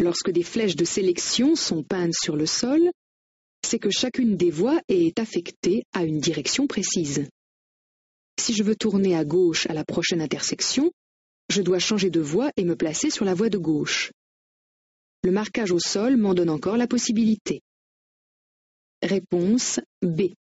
Lorsque des flèches de sélection sont peintes sur le sol, c'est que chacune des voies est affectée à une direction précise. Si je veux tourner à gauche à la prochaine intersection, je dois changer de voie et me placer sur la voie de gauche. Le marquage au sol m'en donne encore la possibilité. Réponse B.